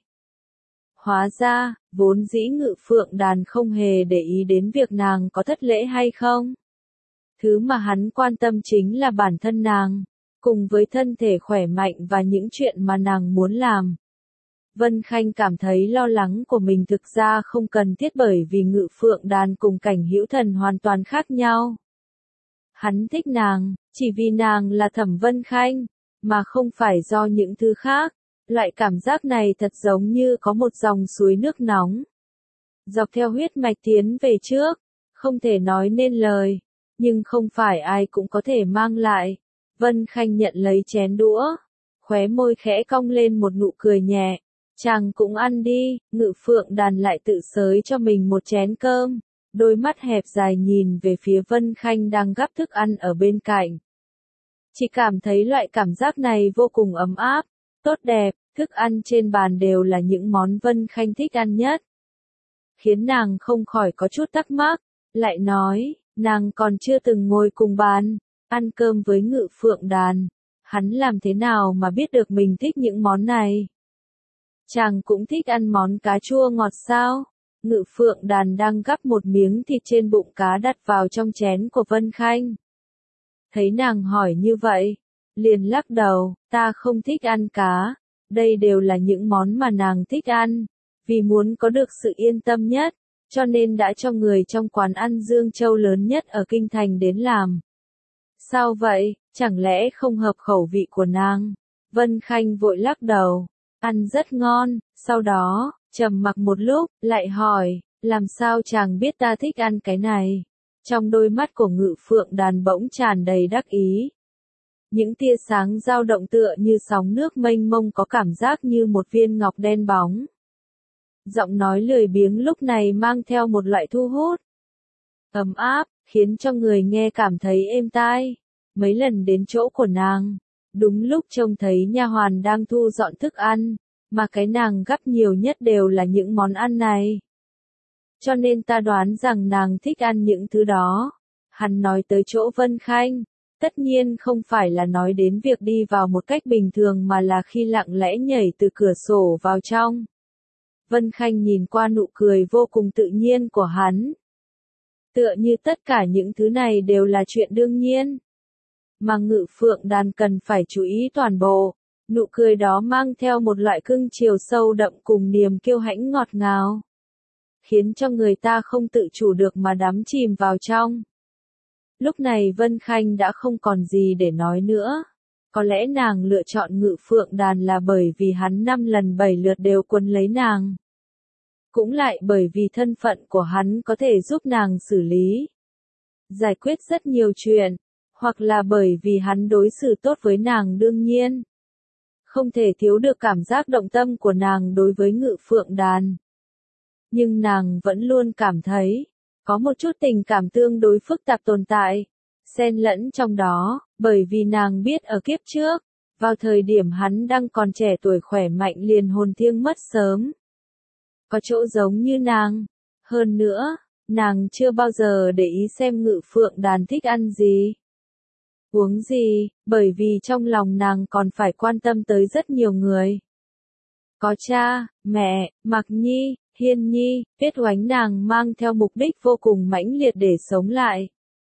Hóa ra, vốn dĩ Ngự Phượng đàn không hề để ý đến việc nàng có thất lễ hay không. Thứ mà hắn quan tâm chính là bản thân nàng, cùng với thân thể khỏe mạnh và những chuyện mà nàng muốn làm. Vân Khanh cảm thấy lo lắng của mình thực ra không cần thiết bởi vì Ngự Phượng đàn cùng Cảnh Hữu Thần hoàn toàn khác nhau. Hắn thích nàng, chỉ vì nàng là Thẩm Vân Khanh, mà không phải do những thứ khác. Loại cảm giác này thật giống như có một dòng suối nước nóng. Dọc theo huyết mạch tiến về trước, không thể nói nên lời, nhưng không phải ai cũng có thể mang lại. Vân Khanh nhận lấy chén đũa, khóe môi khẽ cong lên một nụ cười nhẹ. Chàng cũng ăn đi, Ngự Phượng đàn lại tự xới cho mình một chén cơm. Đôi mắt hẹp dài nhìn về phía Vân Khanh đang gắp thức ăn ở bên cạnh. Chỉ cảm thấy loại cảm giác này vô cùng ấm áp, tốt đẹp, thức ăn trên bàn đều là những món Vân Khanh thích ăn nhất. Khiến nàng không khỏi có chút thắc mắc, lại nói, nàng còn chưa từng ngồi cùng bàn, ăn cơm với Ngự Phượng đàn. Hắn làm thế nào mà biết được mình thích những món này? Chàng cũng thích ăn món cá chua ngọt sao? Ngự Phượng đàn đang gắp một miếng thịt trên bụng cá đặt vào trong chén của Vân Khanh. Thấy nàng hỏi như vậy, liền lắc đầu, ta không thích ăn cá. Đây đều là những món mà nàng thích ăn, vì muốn có được sự yên tâm nhất, cho nên đã cho người trong quán ăn Dương Châu lớn nhất ở Kinh Thành đến làm. Sao vậy, chẳng lẽ không hợp khẩu vị của nàng? Vân Khanh vội lắc đầu, ăn rất ngon, sau đó, trầm mặc một lúc, lại hỏi, làm sao chàng biết ta thích ăn cái này? Trong đôi mắt của Ngự Phượng đàn bỗng tràn đầy đắc ý. Những tia sáng dao động tựa như sóng nước mênh mông có cảm giác như một viên ngọc đen bóng. Giọng nói lười biếng lúc này mang theo một loại thu hút, ấm áp, khiến cho người nghe cảm thấy êm tai. Mấy lần đến chỗ của nàng, đúng lúc trông thấy nha hoàn đang thu dọn thức ăn, mà cái nàng gắp nhiều nhất đều là những món ăn này. Cho nên ta đoán rằng nàng thích ăn những thứ đó. Hắn nói tới chỗ Vân Khanh, tất nhiên không phải là nói đến việc đi vào một cách bình thường mà là khi lặng lẽ nhảy từ cửa sổ vào trong. Vân Khanh nhìn qua nụ cười vô cùng tự nhiên của hắn. Tựa như tất cả những thứ này đều là chuyện đương nhiên. Mà Ngự Phượng đàn cần phải chú ý toàn bộ. Nụ cười đó mang theo một loại cưng chiều sâu đậm cùng niềm kiêu hãnh ngọt ngào, khiến cho người ta không tự chủ được mà đắm chìm vào trong. Lúc này Vân Khanh đã không còn gì để nói nữa. Có lẽ nàng lựa chọn Ngự Phượng đàn là bởi vì hắn 5 lần 7 lượt đều quấn lấy nàng. Cũng lại bởi vì thân phận của hắn có thể giúp nàng xử lý, giải quyết rất nhiều chuyện, hoặc là bởi vì hắn đối xử tốt với nàng đương nhiên. Không thể thiếu được cảm giác động tâm của nàng đối với Ngự Phượng đàn. Nhưng nàng vẫn luôn cảm thấy, có một chút tình cảm tương đối phức tạp tồn tại, xen lẫn trong đó, bởi vì nàng biết ở kiếp trước, vào thời điểm hắn đang còn trẻ tuổi khỏe mạnh liền hồn thiêng mất sớm. Có chỗ giống như nàng. Hơn nữa, nàng chưa bao giờ để ý xem Ngự Phượng đàn thích ăn gì, uống gì, bởi vì trong lòng nàng còn phải quan tâm tới rất nhiều người. Có cha, mẹ, Mạc Nhi, Hiên Nhi, Tuyết Oánh nàng mang theo mục đích vô cùng mãnh liệt để sống lại.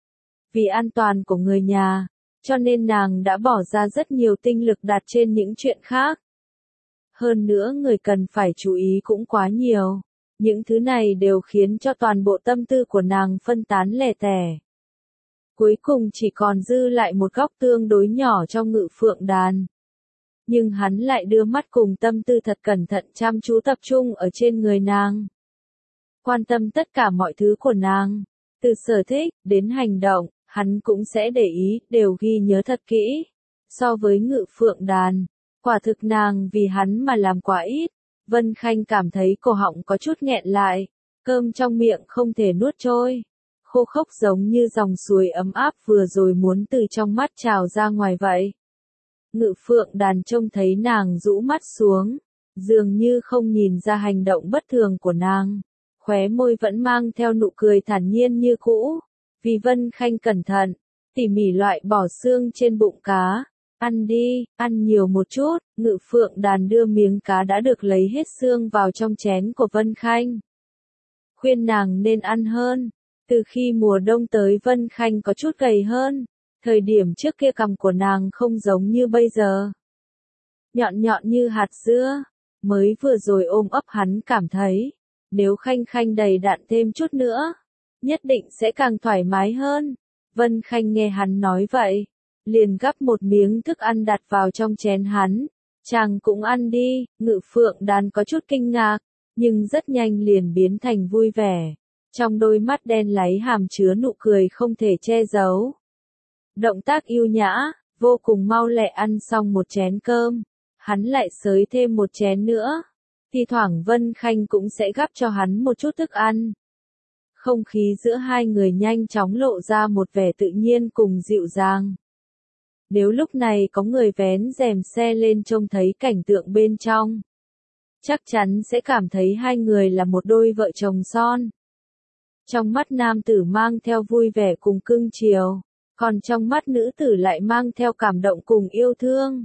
Vì an toàn của người nhà, cho nên nàng đã bỏ ra rất nhiều tinh lực đặt trên những chuyện khác. Hơn nữa người cần phải chú ý cũng quá nhiều. Những thứ này đều khiến cho toàn bộ tâm tư của nàng phân tán lẻ tẻ. Cuối cùng chỉ còn dư lại một góc tương đối nhỏ trong Ngự Phượng đàn. Nhưng hắn lại đưa mắt cùng tâm tư thật cẩn thận chăm chú tập trung ở trên người nàng. Quan tâm tất cả mọi thứ của nàng. Từ sở thích, đến hành động, hắn cũng sẽ để ý, đều ghi nhớ thật kỹ. So với Ngự Phượng Đàn, quả thực nàng vì hắn mà làm quá ít. Vân Khanh cảm thấy cổ họng có chút nghẹn lại, cơm trong miệng không thể nuốt trôi. Khô khốc giống như dòng suối ấm áp vừa rồi muốn từ trong mắt trào ra ngoài vậy. Ngự Phượng Đàn trông thấy nàng rũ mắt xuống, dường như không nhìn ra hành động bất thường của nàng. Khóe môi vẫn mang theo nụ cười thản nhiên như cũ. Vì Vân Khanh cẩn thận, tỉ mỉ loại bỏ xương trên bụng cá. Ăn đi, ăn nhiều một chút. Ngự Phượng Đàn đưa miếng cá đã được lấy hết xương vào trong chén của Vân Khanh. Khuyên nàng nên ăn hơn. Từ khi mùa đông tới Vân Khanh có chút gầy hơn. Thời điểm trước kia cằm của nàng không giống như bây giờ. Nhọn nhọn như hạt dưa. Mới vừa rồi ôm ấp hắn cảm thấy, nếu Khanh Khanh đầy đặn thêm chút nữa, nhất định sẽ càng thoải mái hơn. Vân Khanh nghe hắn nói vậy, liền gắp một miếng thức ăn đặt vào trong chén hắn. Chàng cũng ăn đi. Ngự Phượng Đàn có chút kinh ngạc, nhưng rất nhanh liền biến thành vui vẻ. Trong đôi mắt đen láy hàm chứa nụ cười không thể che giấu. Động tác yêu nhã, vô cùng mau lẹ ăn xong một chén cơm. Hắn lại xới thêm một chén nữa. Thì thoảng Vân Khanh cũng sẽ gắp cho hắn một chút thức ăn. Không khí giữa hai người nhanh chóng lộ ra một vẻ tự nhiên cùng dịu dàng. Nếu lúc này có người vén rèm xe lên trông thấy cảnh tượng bên trong, chắc chắn sẽ cảm thấy hai người là một đôi vợ chồng son. Trong mắt nam tử mang theo vui vẻ cùng cưng chiều, còn trong mắt nữ tử lại mang theo cảm động cùng yêu thương.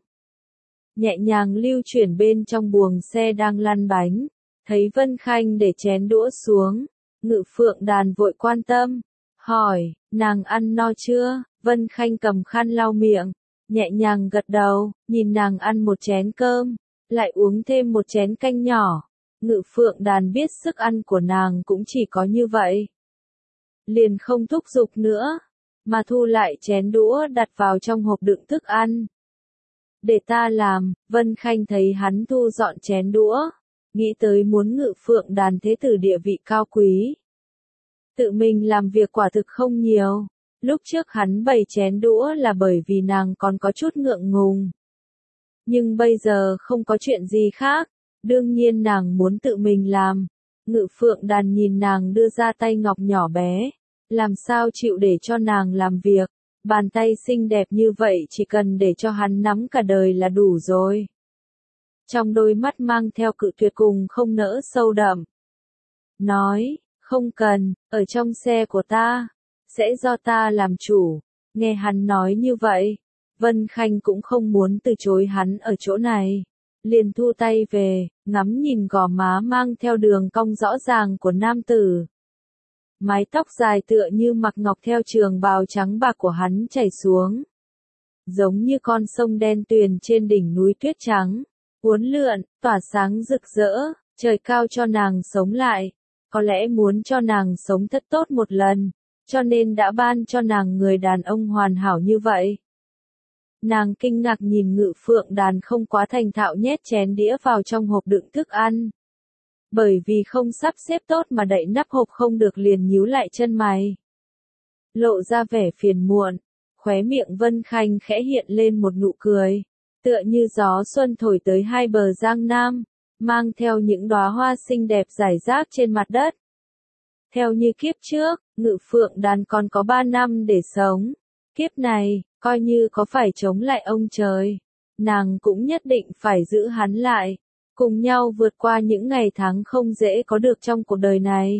Nhẹ nhàng lưu chuyển bên trong buồng xe đang lăn bánh, thấy Vân Khanh để chén đũa xuống, Ngự Phượng Đàn vội quan tâm, hỏi, nàng ăn no chưa? Vân Khanh cầm khăn lau miệng, nhẹ nhàng gật đầu, nhìn nàng ăn một chén cơm, lại uống thêm một chén canh nhỏ. Ngự Phượng Đàn biết sức ăn của nàng cũng chỉ có như vậy. Liền không thúc giục nữa, mà thu lại chén đũa đặt vào trong hộp đựng thức ăn. Để ta làm. Vân Khanh thấy hắn thu dọn chén đũa, nghĩ tới muốn Ngự Phượng Đàn thế tử địa vị cao quý. Tự mình làm việc quả thực không nhiều. Lúc trước hắn bày chén đũa là bởi vì nàng còn có chút ngượng ngùng. Nhưng bây giờ không có chuyện gì khác, đương nhiên nàng muốn tự mình làm. Ngự Phượng Đàn nhìn nàng đưa ra tay ngọc nhỏ bé, làm sao chịu để cho nàng làm việc. Bàn tay xinh đẹp như vậy chỉ cần để cho hắn nắm cả đời là đủ rồi. Trong đôi mắt mang theo cự tuyệt cùng không nỡ sâu đậm. Nói, không cần, ở trong xe của ta, sẽ do ta làm chủ. Nghe hắn nói như vậy, Vân Khanh cũng không muốn từ chối hắn ở chỗ này. Liền thu tay về, ngắm nhìn gò má mang theo đường cong rõ ràng của nam tử. Mái tóc dài tựa như mặc ngọc theo trường bào trắng bạc của hắn chảy xuống. Giống như con sông đen tuyền trên đỉnh núi tuyết trắng, uốn lượn, tỏa sáng rực rỡ, trời cao cho nàng sống lại. Có lẽ muốn cho nàng sống thật tốt một lần, cho nên đã ban cho nàng người đàn ông hoàn hảo như vậy. Nàng kinh ngạc nhìn Ngự Phượng Đàn không quá thành thạo nhét chén đĩa vào trong hộp đựng thức ăn. Bởi vì không sắp xếp tốt mà đậy nắp hộp không được liền nhíu lại chân mày. Lộ ra vẻ phiền muộn, khóe miệng Vân Khanh khẽ hiện lên một nụ cười, tựa như gió xuân thổi tới hai bờ Giang Nam, mang theo những đóa hoa xinh đẹp rải rác trên mặt đất. Theo như kiếp trước, Ngự Phượng Đàn còn có 3 năm để sống. Kiếp này, coi như có phải chống lại ông trời, nàng cũng nhất định phải giữ hắn lại. Cùng nhau vượt qua những ngày tháng không dễ có được trong cuộc đời này.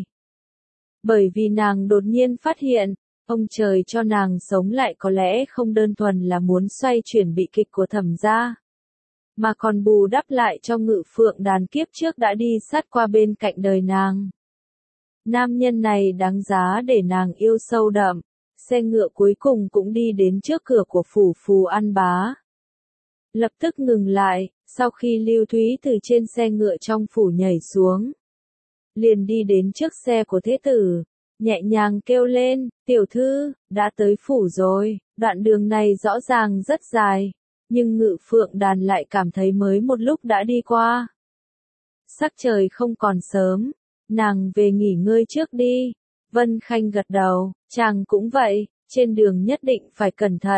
Bởi vì nàng đột nhiên phát hiện, ông trời cho nàng sống lại có lẽ không đơn thuần là muốn xoay chuyển bi kịch của Thẩm gia, mà còn bù đắp lại cho Ngự Phượng Đàn kiếp trước đã đi sát qua bên cạnh đời nàng. Nam nhân này đáng giá để nàng yêu sâu đậm. Xe ngựa cuối cùng cũng đi đến trước cửa của phủ Phù An Bá. Lập tức ngừng lại, sau khi Lưu Thúy từ trên xe ngựa trong phủ nhảy xuống. Liền đi đến trước xe của thế tử, nhẹ nhàng kêu lên, tiểu thư, đã tới phủ rồi. Đoạn đường này rõ ràng rất dài, nhưng Ngự Phượng Đàn lại cảm thấy mới một lúc đã đi qua. Sắc trời không còn sớm, nàng về nghỉ ngơi trước đi. Vân Khanh gật đầu, chàng cũng vậy, trên đường nhất định phải cẩn thận.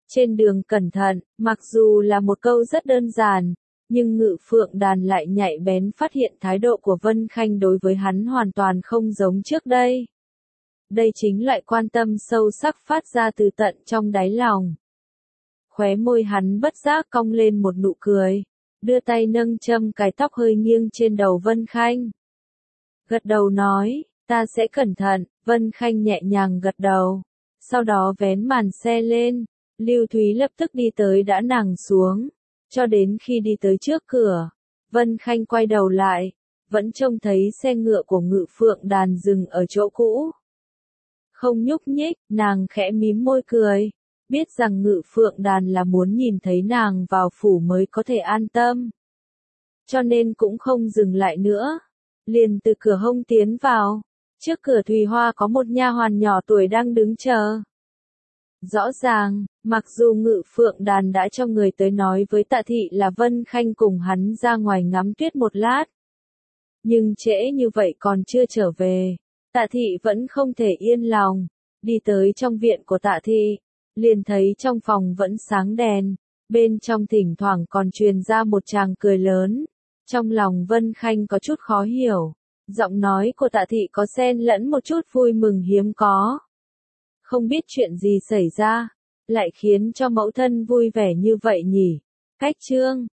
Trên đường cẩn thận, mặc dù là một câu rất đơn giản, nhưng Ngự Phượng Đàn lại nhạy bén phát hiện thái độ của Vân Khanh đối với hắn hoàn toàn không giống trước đây. Đây chính loại quan tâm sâu sắc phát ra từ tận trong đáy lòng. Khóe môi hắn bất giác cong lên một nụ cười, đưa tay nâng châm cài tóc hơi nghiêng trên đầu Vân Khanh. Gật đầu nói, ta sẽ cẩn thận, Vân Khanh nhẹ nhàng gật đầu. Sau đó vén màn xe lên, Lưu Thúy lập tức đi tới đỡ nàng xuống, cho đến khi đi tới trước cửa. Vân Khanh quay đầu lại, vẫn trông thấy xe ngựa của Ngự Phượng Đàn dừng ở chỗ cũ. Không nhúc nhích, nàng khẽ mím môi cười, biết rằng Ngự Phượng Đàn là muốn nhìn thấy nàng vào phủ mới có thể an tâm. Cho nên cũng không dừng lại nữa, liền từ cửa hông tiến vào. Trước cửa Thùy Hoa có một nha hoàn nhỏ tuổi đang đứng chờ. Rõ ràng, mặc dù Ngự Phượng Đàn đã cho người tới nói với Tạ Thị là Vân Khanh cùng hắn ra ngoài ngắm tuyết một lát. Nhưng trễ như vậy còn chưa trở về, Tạ Thị vẫn không thể yên lòng. Đi tới trong viện của Tạ Thị, liền thấy trong phòng vẫn sáng đèn, bên trong thỉnh thoảng còn truyền ra một tràng cười lớn. Trong lòng Vân Khanh có chút khó hiểu, giọng nói của Tạ Thị có xen lẫn một chút vui mừng hiếm có. Không biết chuyện gì xảy ra, lại khiến cho mẫu thân vui vẻ như vậy nhỉ? Cách chương